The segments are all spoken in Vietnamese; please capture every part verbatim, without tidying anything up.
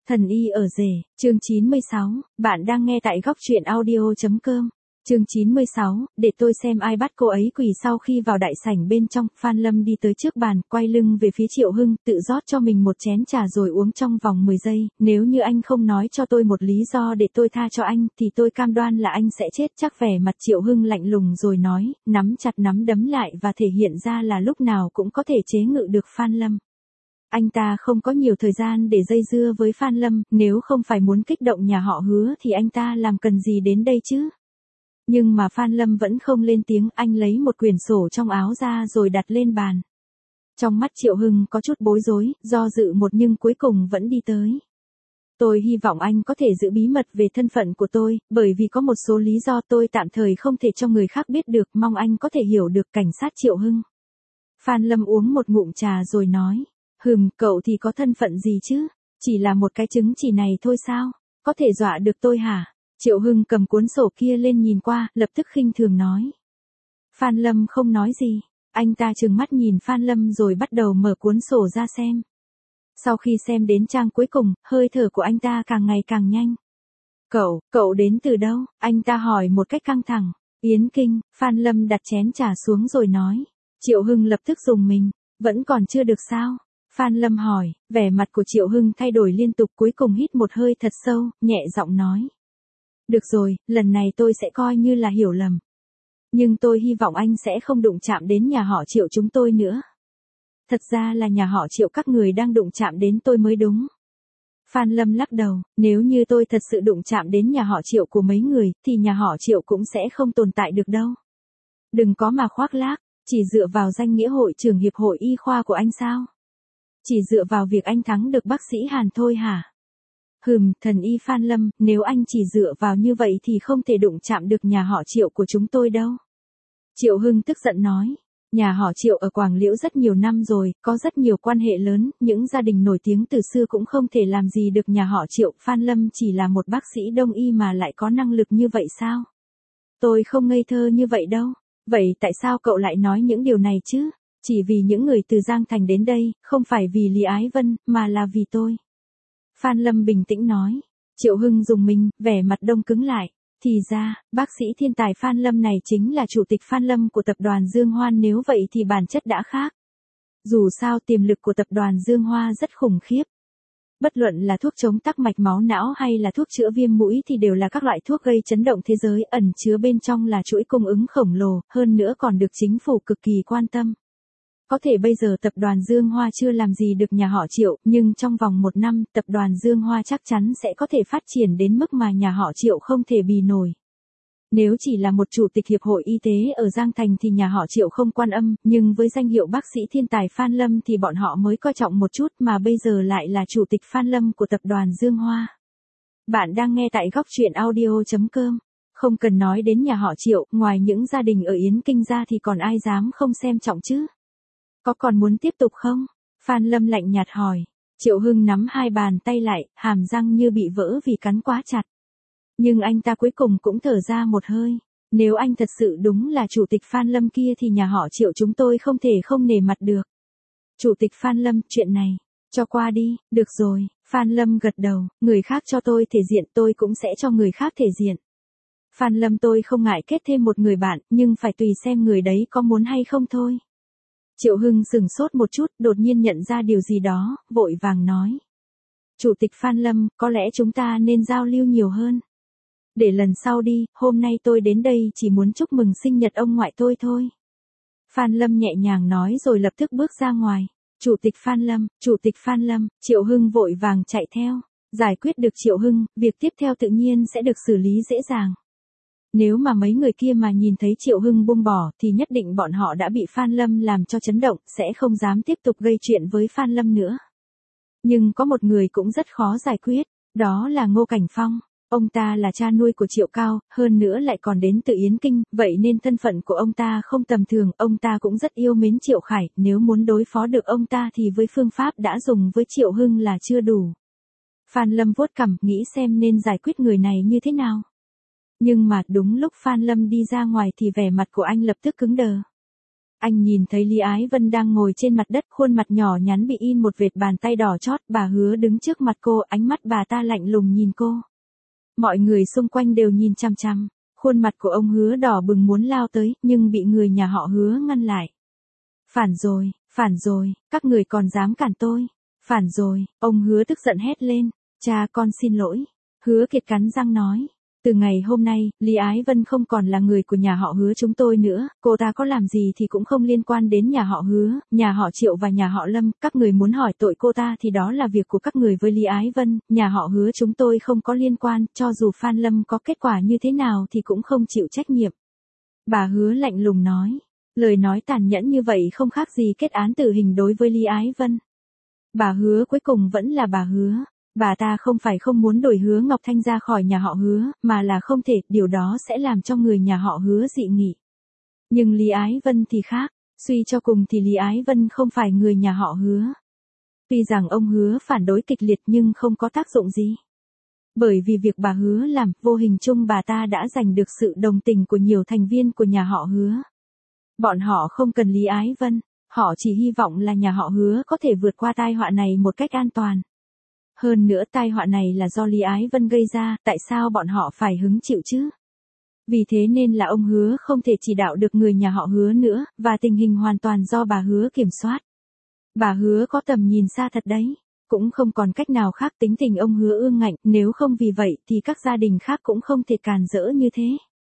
Thần y ở rể, chương chín mươi sáu, bạn đang nghe tại góc truyện audio.com. Chương chín mươi sáu, để tôi xem ai bắt cô ấy quỳ. Sau khi vào đại sảnh bên trong, Phan Lâm đi tới trước bàn, quay lưng về phía Triệu Hưng, tự rót cho mình một chén trà rồi uống trong vòng mười giây. Nếu như anh không nói cho tôi một lý do để tôi tha cho anh, thì tôi cam đoan là anh sẽ chết chắc. Vẻ mặt Triệu Hưng lạnh lùng rồi nói, nắm chặt nắm đấm lại và thể hiện ra là lúc nào cũng có thể chế ngự được Phan Lâm. Anh ta không có nhiều thời gian để dây dưa với Phan Lâm, nếu không phải muốn kích động nhà họ Hứa thì anh ta làm cần gì đến đây chứ? Nhưng mà Phan Lâm vẫn không lên tiếng, anh lấy một quyển sổ trong áo ra rồi đặt lên bàn. Trong mắt Triệu Hưng có chút bối rối, do dự một nhưng cuối cùng vẫn đi tới. Tôi hy vọng anh có thể giữ bí mật về thân phận của tôi, bởi vì có một số lý do tôi tạm thời không thể cho người khác biết được, mong anh có thể hiểu được. Cảnh sát Triệu Hưng. Phan Lâm uống một ngụm trà rồi nói. Hừm, cậu thì có thân phận gì chứ? Chỉ là một cái chứng chỉ này thôi sao? Có thể dọa được tôi hả? Triệu Hưng cầm cuốn sổ kia lên nhìn qua, lập tức khinh thường nói. Phan Lâm không nói gì. Anh ta trừng mắt nhìn Phan Lâm rồi bắt đầu mở cuốn sổ ra xem. Sau khi xem đến trang cuối cùng, hơi thở của anh ta càng ngày càng nhanh. Cậu, cậu đến từ đâu? Anh ta hỏi một cách căng thẳng. Yến Kinh. Phan Lâm đặt chén trà xuống rồi nói. Triệu Hưng lập tức rùng mình. Vẫn còn chưa được sao? Phan Lâm hỏi, vẻ mặt của Triệu Hưng thay đổi liên tục, cuối cùng hít một hơi thật sâu, nhẹ giọng nói. Được rồi, lần này tôi sẽ coi như là hiểu lầm. Nhưng tôi hy vọng anh sẽ không đụng chạm đến nhà họ Triệu chúng tôi nữa. Thật ra là nhà họ Triệu các người đang đụng chạm đến tôi mới đúng. Phan Lâm lắc đầu, nếu như tôi thật sự đụng chạm đến nhà họ Triệu của mấy người, thì nhà họ Triệu cũng sẽ không tồn tại được đâu. Đừng có mà khoác lác, chỉ dựa vào danh nghĩa hội trưởng hiệp hội y khoa của anh sao? Chỉ dựa vào việc anh thắng được bác sĩ Hàn thôi hả? Hừm, thần y Phan Lâm, nếu anh chỉ dựa vào như vậy thì không thể đụng chạm được nhà họ Triệu của chúng tôi đâu. Triệu Hưng tức giận nói, nhà họ Triệu ở Quảng Liễu rất nhiều năm rồi, có rất nhiều quan hệ lớn, những gia đình nổi tiếng từ xưa cũng không thể làm gì được nhà họ Triệu. Phan Lâm chỉ là một bác sĩ đông y mà lại có năng lực như vậy sao? Tôi không ngây thơ như vậy đâu. Vậy tại sao cậu lại nói những điều này chứ? Chỉ vì những người từ Giang Thành đến đây, không phải vì Lý Ái Vân, mà là vì tôi. Phan Lâm bình tĩnh nói. Triệu Hưng rùng mình, vẻ mặt đông cứng lại. Thì ra, bác sĩ thiên tài Phan Lâm này chính là chủ tịch Phan Lâm của tập đoàn Dương Hoa, nếu vậy thì bản chất đã khác. Dù sao tiềm lực của tập đoàn Dương Hoa rất khủng khiếp. Bất luận là thuốc chống tắc mạch máu não hay là thuốc chữa viêm mũi thì đều là các loại thuốc gây chấn động thế giới, ẩn chứa bên trong là chuỗi cung ứng khổng lồ, hơn nữa còn được chính phủ cực kỳ quan tâm. Có thể bây giờ tập đoàn Dương Hoa chưa làm gì được nhà họ Triệu, nhưng trong vòng một năm, tập đoàn Dương Hoa chắc chắn sẽ có thể phát triển đến mức mà nhà họ Triệu không thể bì nổi. Nếu chỉ là một chủ tịch hiệp hội y tế ở Giang Thành thì nhà họ Triệu không quan âm, nhưng với danh hiệu bác sĩ thiên tài Phan Lâm thì bọn họ mới coi trọng một chút, mà bây giờ lại là chủ tịch Phan Lâm của tập đoàn Dương Hoa. Bạn đang nghe tại góc truyện audio.com. Không cần nói đến nhà họ Triệu, ngoài những gia đình ở Yến Kinh ra thì còn ai dám không xem trọng chứ? Có còn muốn tiếp tục không? Phan Lâm lạnh nhạt hỏi. Triệu Hưng nắm hai bàn tay lại, hàm răng như bị vỡ vì cắn quá chặt. Nhưng anh ta cuối cùng cũng thở ra một hơi. Nếu anh thật sự đúng là chủ tịch Phan Lâm kia thì nhà họ Triệu chúng tôi không thể không nể mặt được. Chủ tịch Phan Lâm, chuyện này, cho qua đi. Được rồi, Phan Lâm gật đầu, người khác cho tôi thể diện tôi cũng sẽ cho người khác thể diện. Phan Lâm, tôi không ngại kết thêm một người bạn, nhưng phải tùy xem người đấy có muốn hay không thôi. Triệu Hưng sừng sốt một chút, đột nhiên nhận ra điều gì đó, vội vàng nói. Chủ tịch Phan Lâm, có lẽ chúng ta nên giao lưu nhiều hơn. Để lần sau đi, hôm nay tôi đến đây chỉ muốn chúc mừng sinh nhật ông ngoại tôi thôi. Phan Lâm nhẹ nhàng nói rồi lập tức bước ra ngoài. Chủ tịch Phan Lâm, Chủ tịch Phan Lâm, Triệu Hưng vội vàng chạy theo. Giải quyết được Triệu Hưng, việc tiếp theo tự nhiên sẽ được xử lý dễ dàng. Nếu mà mấy người kia mà nhìn thấy Triệu Hưng buông bỏ thì nhất định bọn họ đã bị Phan Lâm làm cho chấn động, sẽ không dám tiếp tục gây chuyện với Phan Lâm nữa. Nhưng có một người cũng rất khó giải quyết, đó là Ngô Cảnh Phong. Ông ta là cha nuôi của Triệu Cao, hơn nữa lại còn đến từ Yến Kinh, vậy nên thân phận của ông ta không tầm thường, ông ta cũng rất yêu mến Triệu Khải, nếu muốn đối phó được ông ta thì với phương pháp đã dùng với Triệu Hưng là chưa đủ. Phan Lâm vuốt cằm, nghĩ xem nên giải quyết người này như thế nào. Nhưng mà đúng lúc Phan Lâm đi ra ngoài thì vẻ mặt của anh lập tức cứng đờ. Anh nhìn thấy Lý Ái Vân đang ngồi trên mặt đất, khuôn mặt nhỏ nhắn bị in một vệt bàn tay đỏ chót, bà Hứa đứng trước mặt cô, ánh mắt bà ta lạnh lùng nhìn cô. Mọi người xung quanh đều nhìn chăm chăm, khuôn mặt của ông Hứa đỏ bừng muốn lao tới, nhưng bị người nhà họ Hứa ngăn lại. Phản rồi, phản rồi, các người còn dám cản tôi. Phản rồi, ông Hứa tức giận hét lên, cha con xin lỗi. Hứa Kiệt cắn răng nói. Từ ngày hôm nay, Lý Ái Vân không còn là người của nhà họ Hứa chúng tôi nữa, cô ta có làm gì thì cũng không liên quan đến nhà họ Hứa, nhà họ Triệu và nhà họ Lâm, các người muốn hỏi tội cô ta thì đó là việc của các người với Lý Ái Vân, nhà họ Hứa chúng tôi không có liên quan, cho dù Phan Lâm có kết quả như thế nào thì cũng không chịu trách nhiệm. Bà Hứa lạnh lùng nói, lời nói tàn nhẫn như vậy không khác gì kết án tử hình đối với Lý Ái Vân. Bà Hứa cuối cùng vẫn là bà Hứa. Bà ta không phải không muốn đuổi Hứa Ngọc Thanh ra khỏi nhà họ Hứa, mà là không thể, điều đó sẽ làm cho người nhà họ Hứa dị nghị. Nhưng Lý Ái Vân thì khác, suy cho cùng thì Lý Ái Vân không phải người nhà họ Hứa. Tuy rằng ông Hứa phản đối kịch liệt nhưng không có tác dụng gì. Bởi vì việc bà Hứa làm, vô hình chung bà ta đã giành được sự đồng tình của nhiều thành viên của nhà họ Hứa. Bọn họ không cần Lý Ái Vân, họ chỉ hy vọng là nhà họ Hứa có thể vượt qua tai họa này một cách an toàn. Hơn nữa tai họa này là do Lý Ái Vân gây ra, tại sao bọn họ phải hứng chịu chứ? Vì thế nên là ông Hứa không thể chỉ đạo được người nhà họ Hứa nữa, và tình hình hoàn toàn do bà Hứa kiểm soát. Bà Hứa có tầm nhìn xa thật đấy, cũng không còn cách nào khác, tính tình ông Hứa ương ngạnh, nếu không vì vậy thì các gia đình khác cũng không thể càn rỡ như thế.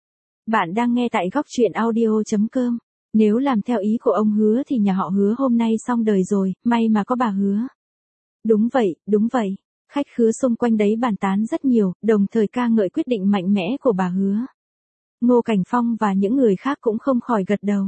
Bạn đang nghe tại góc truyện audio chấm com. Nếu làm theo ý của ông Hứa thì nhà họ Hứa hôm nay xong đời rồi, may mà có bà Hứa. Đúng vậy, đúng vậy. Khách khứa xung quanh đấy bàn tán rất nhiều, đồng thời ca ngợi quyết định mạnh mẽ của bà Hứa. Ngô Cảnh Phong và những người khác cũng không khỏi gật đầu.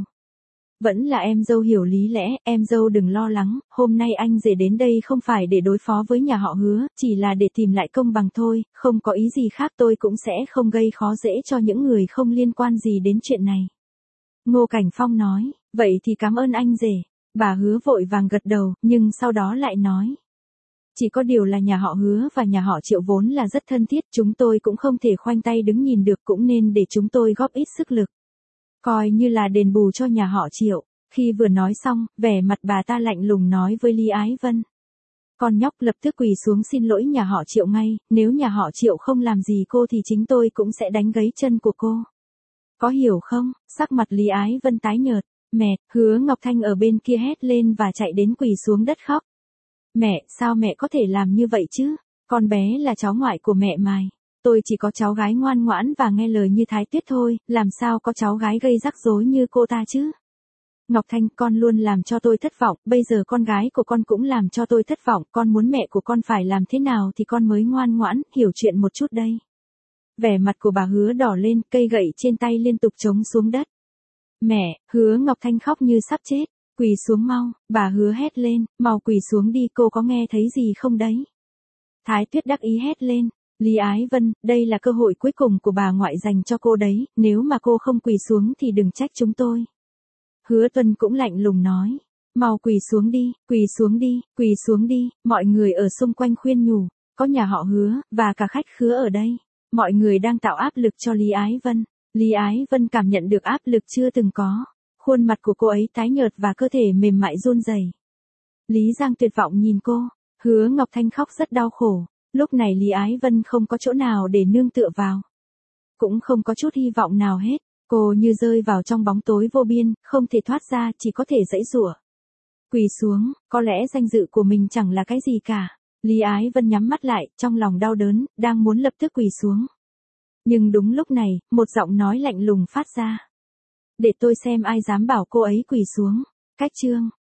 Vẫn là em dâu hiểu lý lẽ, em dâu đừng lo lắng, hôm nay anh rể đến đây không phải để đối phó với nhà họ Hứa, chỉ là để tìm lại công bằng thôi, không có ý gì khác, tôi cũng sẽ không gây khó dễ cho những người không liên quan gì đến chuyện này. Ngô Cảnh Phong nói, vậy thì cảm ơn anh rể. Bà Hứa vội vàng gật đầu, nhưng sau đó lại nói. Chỉ có điều là nhà họ Hứa và nhà họ Triệu vốn là rất thân thiết, chúng tôi cũng không thể khoanh tay đứng nhìn được, cũng nên để chúng tôi góp ít sức lực. Coi như là đền bù cho nhà họ Triệu. Khi vừa nói xong, vẻ mặt bà ta lạnh lùng nói với Lý Ái Vân. Con nhóc lập tức quỳ xuống xin lỗi nhà họ Triệu ngay, nếu nhà họ Triệu không làm gì cô thì chính tôi cũng sẽ đánh gãy chân của cô. Có hiểu không? Sắc mặt Lý Ái Vân tái nhợt. Mẹ, Hứa Ngọc Thanh ở bên kia hét lên và chạy đến quỳ xuống đất khóc. Mẹ, sao mẹ có thể làm như vậy chứ? Con bé là cháu ngoại của mẹ mày. Tôi chỉ có cháu gái ngoan ngoãn và nghe lời như Thái Tuyết thôi, làm sao có cháu gái gây rắc rối như cô ta chứ? Ngọc Thanh, con luôn làm cho tôi thất vọng, bây giờ con gái của con cũng làm cho tôi thất vọng, con muốn mẹ của con phải làm thế nào thì con mới ngoan ngoãn, hiểu chuyện một chút đây. Vẻ mặt của bà Hứa đỏ lên, cây gậy trên tay liên tục chống xuống đất. Mẹ, Hứa Ngọc Thanh khóc như sắp chết. Quỳ xuống mau, bà Hứa hét lên, mau quỳ xuống đi, cô có nghe thấy gì không đấy? Thái Tuyết đắc ý hét lên, Lý Ái Vân, đây là cơ hội cuối cùng của bà ngoại dành cho cô đấy, nếu mà cô không quỳ xuống thì đừng trách chúng tôi. Hứa Tuân cũng lạnh lùng nói, mau quỳ xuống đi, quỳ xuống đi, quỳ xuống đi, mọi người ở xung quanh khuyên nhủ, có nhà họ Hứa, và cả khách khứa ở đây. Mọi người đang tạo áp lực cho Lý Ái Vân. Lý Ái Vân cảm nhận được áp lực chưa từng có. Khuôn mặt của cô ấy tái nhợt và cơ thể mềm mại run rẩy. Lý Giang tuyệt vọng nhìn cô. Hứa Ngọc Thanh khóc rất đau khổ. Lúc này Lý Ái Vân không có chỗ nào để nương tựa vào. Cũng không có chút hy vọng nào hết. Cô như rơi vào trong bóng tối vô biên, không thể thoát ra, chỉ có thể giãy giụa. Quỳ xuống, có lẽ danh dự của mình chẳng là cái gì cả. Lý Ái Vân nhắm mắt lại, trong lòng đau đớn, đang muốn lập tức quỳ xuống. Nhưng đúng lúc này, một giọng nói lạnh lùng phát ra. Để tôi xem ai dám bảo cô ấy quỳ xuống. Cách chương